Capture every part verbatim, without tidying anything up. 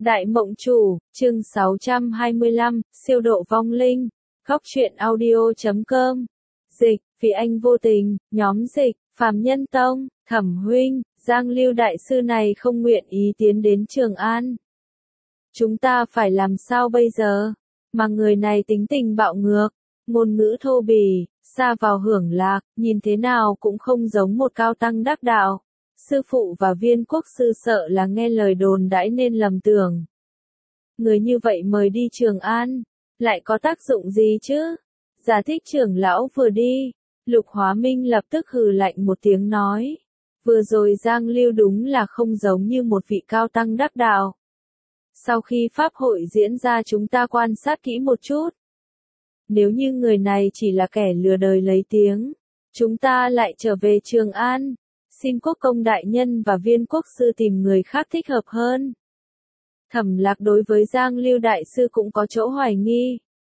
Đại Mộng Chủ, chương sáu trăm hai mươi lăm, siêu độ vong linh, góc truyện audio chấm com. Dịch, vì anh vô tình, nhóm dịch, Phàm Nhân Tông, Thẩm huynh, Giang Lưu đại sư này không nguyện ý tiến đến Trường An. Chúng ta phải làm sao bây giờ? Mà người này tính tình bạo ngược, ngôn ngữ thô bỉ, xa vào hưởng lạc, nhìn thế nào cũng không giống một cao tăng đắc đạo. Sư phụ và viên quốc sư sợ là nghe lời đồn đãi nên lầm tưởng. Người như vậy mời đi Trường An, lại có tác dụng gì chứ? Giả Thích trưởng lão vừa đi, Lục Hóa Minh lập tức hừ lạnh một tiếng nói. Vừa rồi Giang Lưu đúng là không giống như một vị cao tăng đắc đạo. Sau khi pháp hội diễn ra chúng ta quan sát kỹ một chút. Nếu như người này chỉ là kẻ lừa đời lấy tiếng, chúng ta lại trở về Trường An. Xin quốc công đại nhân và viên quốc sư tìm người khác thích hợp hơn. Thẩm Lạc đối với Giang Lưu đại sư cũng có chỗ hoài nghi.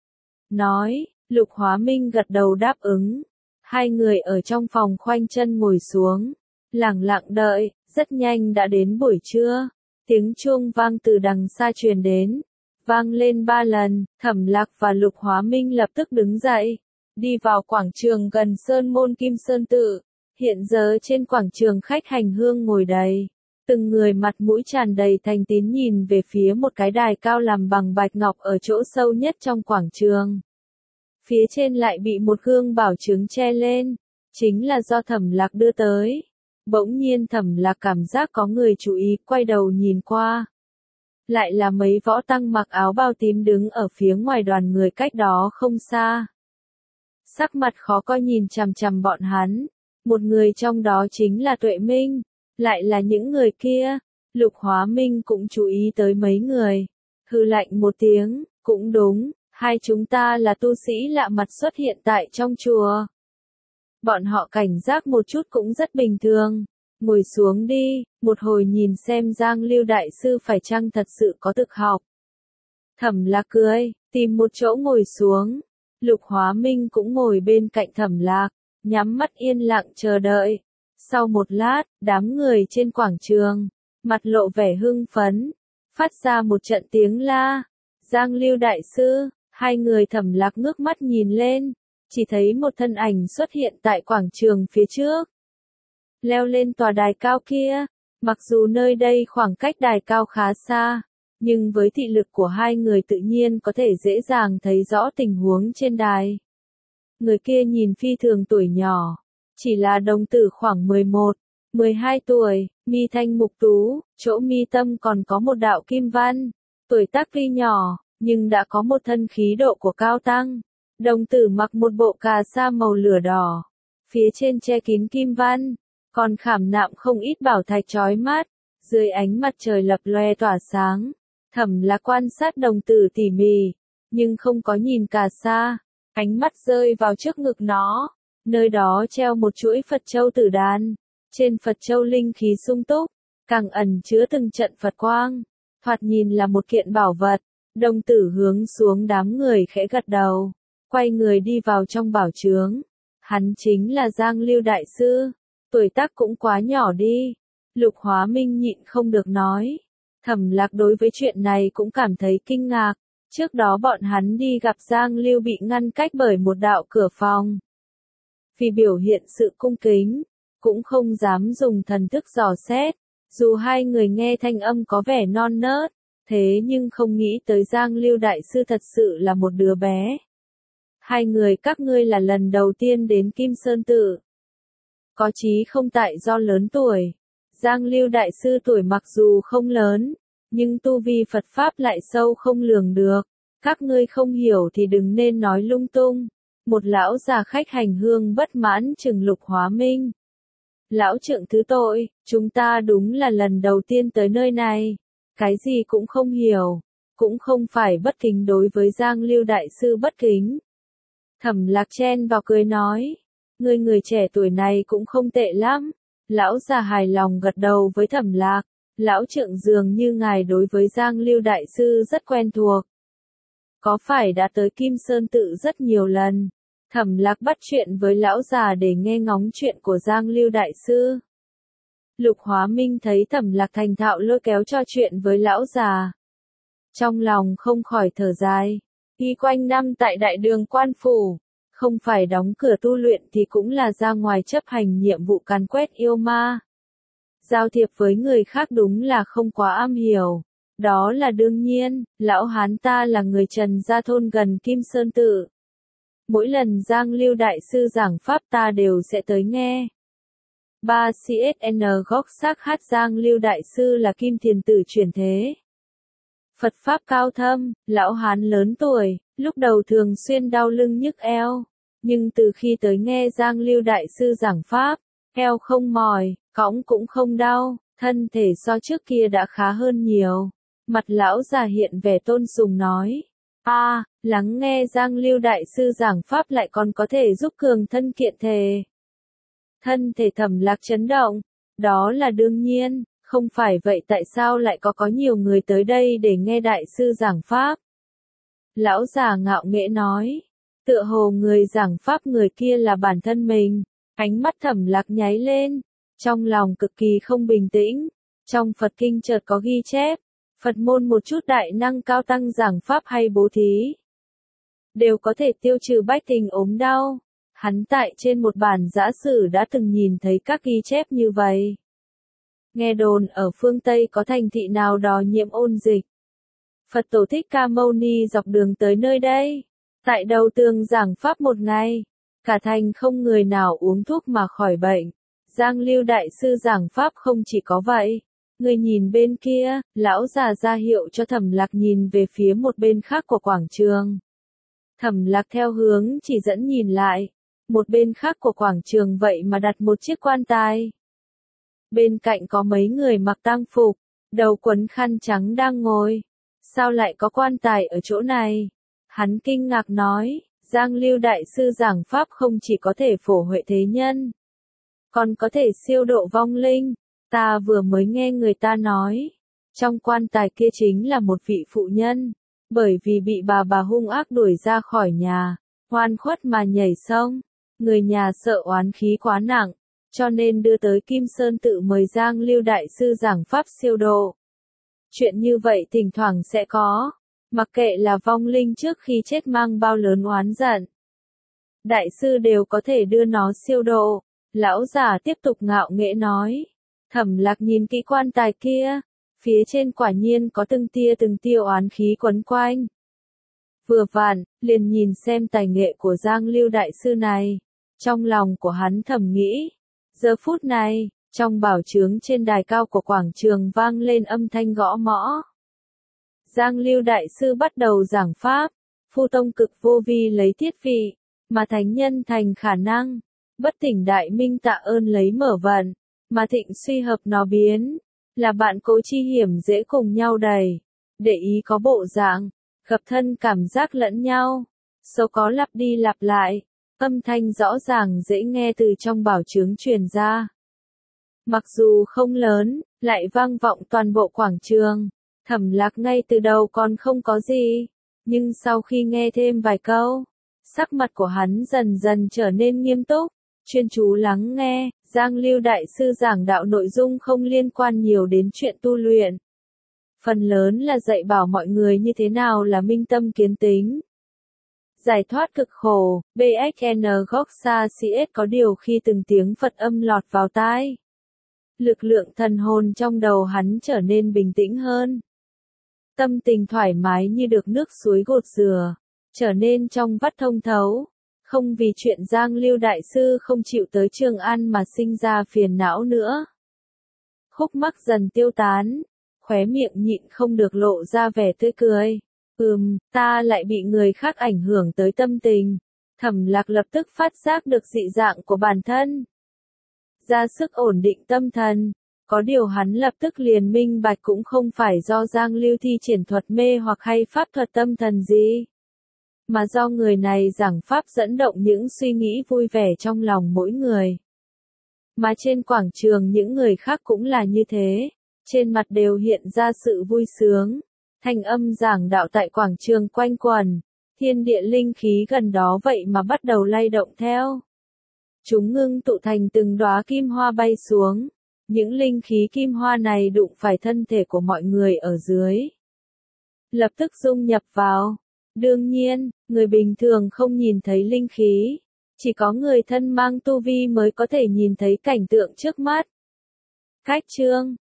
Nói, Lục Hóa Minh gật đầu đáp ứng. Hai người ở trong phòng khoanh chân ngồi xuống, lẳng lặng đợi, rất nhanh đã đến buổi trưa. Tiếng chuông vang từ đằng xa truyền đến, vang lên ba lần, Thẩm Lạc và Lục Hóa Minh lập tức đứng dậy, đi vào quảng trường gần Sơn Môn Kim Sơn Tự. Hiện giờ trên quảng trường khách hành hương ngồi đầy, từng người mặt mũi tràn đầy thành tín nhìn về phía một cái đài cao làm bằng bạch ngọc ở chỗ sâu nhất trong quảng trường. Phía trên lại bị một gương bảo chứng che lên, chính là do Thẩm Lạc đưa tới. Bỗng nhiên Thẩm Lạc cảm giác có người chú ý, quay đầu nhìn qua. Lại là mấy võ tăng mặc áo bào tím đứng ở phía ngoài đoàn người cách đó không xa. Sắc mặt khó coi nhìn chằm chằm bọn hắn. Một người trong đó chính là Tuệ Minh, lại là những người kia. Lục Hóa Minh cũng chú ý tới mấy người. Hừ lạnh một tiếng, cũng đúng, hai chúng ta là tu sĩ lạ mặt xuất hiện tại trong chùa. Bọn họ cảnh giác một chút cũng rất bình thường. Ngồi xuống đi, một hồi nhìn xem Giang Lưu đại sư phải chăng thật sự có thực học. Thẩm Lạc cười, tìm một chỗ ngồi xuống. Lục Hóa Minh cũng ngồi bên cạnh Thẩm Lạc, nhắm mắt yên lặng chờ đợi. Sau một lát, đám người trên quảng trường, mặt lộ vẻ hưng phấn, phát ra một trận tiếng la. Giang Lưu đại sư, hai người Thẩm Lạc ngước mắt nhìn lên, chỉ thấy một thân ảnh xuất hiện tại quảng trường phía trước. Leo lên tòa đài cao kia, mặc dù nơi đây khoảng cách đài cao khá xa, nhưng với thị lực của hai người tự nhiên có thể dễ dàng thấy rõ tình huống trên đài. Người kia nhìn phi thường tuổi nhỏ, chỉ là đồng tử khoảng mười một, mười hai tuổi, mi thanh mục tú, chỗ mi tâm còn có một đạo kim văn, tuổi tác tuy nhỏ, nhưng đã có một thân khí độ của cao tăng. Đồng tử mặc một bộ cà sa màu lửa đỏ, phía trên che kín kim văn, còn khảm nạm không ít bảo thạch chói mắt, dưới ánh mặt trời lập loe tỏa sáng. Thẩm Lạc quan sát đồng tử tỉ mỉ, nhưng không có nhìn cà sa. Ánh mắt rơi vào trước ngực nó, nơi đó treo một chuỗi Phật châu tử đàn, trên Phật châu linh khí sung túc, càng ẩn chứa từng trận Phật quang, thoạt nhìn là một kiện bảo vật. Đồng tử hướng xuống đám người khẽ gật đầu, quay người đi vào trong bảo chướng. Hắn chính là Giang Lưu đại sư, tuổi tác cũng quá nhỏ đi. Lục Hóa Minh nhịn không được nói. Thẩm Lạc đối với chuyện này cũng cảm thấy kinh ngạc. Trước đó bọn hắn đi gặp Giang Lưu bị ngăn cách bởi một đạo cửa phòng. Vì biểu hiện sự cung kính, cũng không dám dùng thần thức dò xét, dù hai người nghe thanh âm có vẻ non nớt, thế nhưng không nghĩ tới Giang Lưu đại sư thật sự là một đứa bé. Hai người các ngươi là lần đầu tiên đến Kim Sơn Tự. Có chí không tại do lớn tuổi. Giang Lưu đại sư tuổi mặc dù không lớn, nhưng tu vi Phật Pháp lại sâu không lường được. Các ngươi không hiểu thì đừng nên nói lung tung. Một lão già khách hành hương bất mãn chừng Lục Hóa Minh. Lão trượng thứ tội, chúng ta đúng là lần đầu tiên tới nơi này. Cái gì cũng không hiểu, cũng không phải bất kính đối với Giang Lưu đại sư bất kính. Thẩm Lạc chen vào cười nói, ngươi người trẻ tuổi này cũng không tệ lắm. Lão già hài lòng gật đầu với Thẩm Lạc. Lão trượng dường như ngài đối với Giang Lưu đại sư rất quen thuộc. Có phải đã tới Kim Sơn Tự rất nhiều lần? Thẩm Lạc bắt chuyện với lão già để nghe ngóng chuyện của Giang Lưu đại sư. Lục Hóa Minh thấy Thẩm Lạc thành thạo lôi kéo trò chuyện với lão già, Trong lòng không khỏi thở dài, y quanh năm tại đại đường quan phủ, không phải đóng cửa tu luyện thì cũng là ra ngoài chấp hành nhiệm vụ càn quét yêu ma. Giao thiệp với người khác đúng là không quá am hiểu. Đó là đương nhiên, lão hán ta là người Trần gia thôn gần Kim Sơn Tự. Mỗi lần Giang Lưu Đại Sư giảng Pháp ta đều sẽ tới nghe. ba xê ét en góc xác hát Giang Lưu Đại Sư là Kim Thiền Tử chuyển thế. Phật Pháp cao thâm, lão hán lớn tuổi, lúc đầu thường xuyên đau lưng nhức eo. Nhưng từ khi tới nghe Giang Lưu Đại Sư giảng Pháp, eo không mỏi, cõng cũng không đau, thân thể so trước kia đã khá hơn nhiều. Mặt lão già hiện vẻ tôn sùng nói, a à, lắng nghe Giang Lưu Đại Sư giảng Pháp lại còn có thể giúp cường thân kiện thể. Thân thể Thẩm Lạc chấn động, đó là đương nhiên, không phải vậy tại sao lại có có nhiều người tới đây để nghe Đại Sư giảng Pháp. Lão già ngạo nghễ nói, tựa hồ người giảng Pháp người kia là bản thân mình, ánh mắt Thẩm Lạc nháy lên, trong lòng cực kỳ không bình tĩnh, trong Phật Kinh chợt có ghi chép. Phật môn một chút đại năng cao tăng giảng Pháp hay bố thí, đều có thể tiêu trừ bách tình ốm đau. Hắn tại trên một bản giã sử đã từng nhìn thấy các ghi chép như vậy. Nghe đồn ở phương Tây có thành thị nào đó nhiễm ôn dịch. Phật Tổ Thích Ca Mâu Ni dọc đường tới nơi đây. Tại đầu tường giảng Pháp một ngày. Cả thành không người nào uống thuốc mà khỏi bệnh. Giang Lưu Đại Sư giảng Pháp không chỉ có vậy. Người nhìn bên kia, lão già ra hiệu cho Thẩm Lạc nhìn về phía một bên khác của quảng trường. Thẩm Lạc theo hướng chỉ dẫn nhìn lại. Một bên khác của quảng trường vậy mà đặt một chiếc quan tài. Bên cạnh có mấy người mặc tang phục, đầu quấn khăn trắng đang ngồi. Sao lại có quan tài ở chỗ này? Hắn kinh ngạc nói, Giang Lưu Đại Sư giảng Pháp không chỉ có thể phổ huệ thế nhân, còn có thể siêu độ vong linh. Ta vừa mới nghe người ta nói, trong quan tài kia chính là một vị phụ nhân, bởi vì bị bà bà hung ác đuổi ra khỏi nhà, oan khuất mà nhảy sông, người nhà sợ oán khí quá nặng, cho nên đưa tới Kim Sơn Tự mời Giang Lưu Đại Sư giảng Pháp siêu độ. Chuyện như vậy thỉnh thoảng sẽ có, mặc kệ là vong linh trước khi chết mang bao lớn oán giận, Đại Sư đều có thể đưa nó siêu độ. Lão già tiếp tục ngạo nghễ nói. Thẩm Lạc nhìn kỹ quan tài kia, phía trên quả nhiên có từng tia từng tia oán khí quấn quanh. Vừa vặn, liền nhìn xem tài nghệ của Giang Lưu Đại Sư này. Trong lòng của hắn thầm nghĩ. Giờ phút này, trong bảo chướng trên đài cao của quảng trường vang lên âm thanh gõ mõ. Giang Lưu Đại Sư bắt đầu giảng Pháp, Phu Tông cực vô vi lấy thiết vị, mà thánh nhân thành khả năng, bất tỉnh đại minh tạ ơn lấy mở vận, mà thịnh suy hợp nó biến, là bạn cố chi hiểm dễ cùng nhau đầy, để ý có bộ dạng, gặp thân cảm giác lẫn nhau, số có lặp đi lặp lại, âm thanh rõ ràng dễ nghe từ trong bảo chướng truyền ra. Mặc dù không lớn, lại vang vọng toàn bộ quảng trường, Thẩm Lạc ngay từ đầu còn không có gì, nhưng sau khi nghe thêm vài câu, sắc mặt của hắn dần dần trở nên nghiêm túc, chuyên chú lắng nghe. Giang Lưu Đại Sư giảng đạo nội dung không liên quan nhiều đến chuyện tu luyện. Phần lớn là dạy bảo mọi người như thế nào là minh tâm kiến tính, giải thoát cực khổ. bê ích en góc xa xê ét có điều khi từng tiếng Phật âm lọt vào tai, lực lượng thần hồn trong đầu hắn trở nên bình tĩnh hơn. Tâm tình thoải mái như được nước suối gột rửa, trở nên trong vắt thông thấu. Không vì chuyện Giang Lưu Đại Sư không chịu tới Trường An mà sinh ra phiền não nữa. Khúc mắc dần tiêu tán, khóe miệng nhịn không được lộ ra vẻ tươi cười. Ừm, ta lại bị người khác ảnh hưởng tới tâm tình. Thẩm Lạc lập tức phát giác được dị dạng của bản thân. Ra sức ổn định tâm thần. Có điều hắn lập tức liền minh bạch cũng không phải do Giang Lưu thi triển thuật mê hoặc hay pháp thuật tâm thần gì, mà do người này giảng Pháp dẫn động những suy nghĩ vui vẻ trong lòng mỗi người. Mà trên quảng trường những người khác cũng là như thế, trên mặt đều hiện ra sự vui sướng. Thanh âm giảng đạo tại quảng trường quanh quẩn, thiên địa linh khí gần đó vậy mà bắt đầu lay động theo. Chúng ngưng tụ thành từng đóa kim hoa bay xuống, những linh khí kim hoa này đụng phải thân thể của mọi người ở dưới. lập tức dung nhập vào. Đương nhiên, người bình thường không nhìn thấy linh khí, chỉ có người thân mang tu vi mới có thể nhìn thấy cảnh tượng trước mắt. Khách trương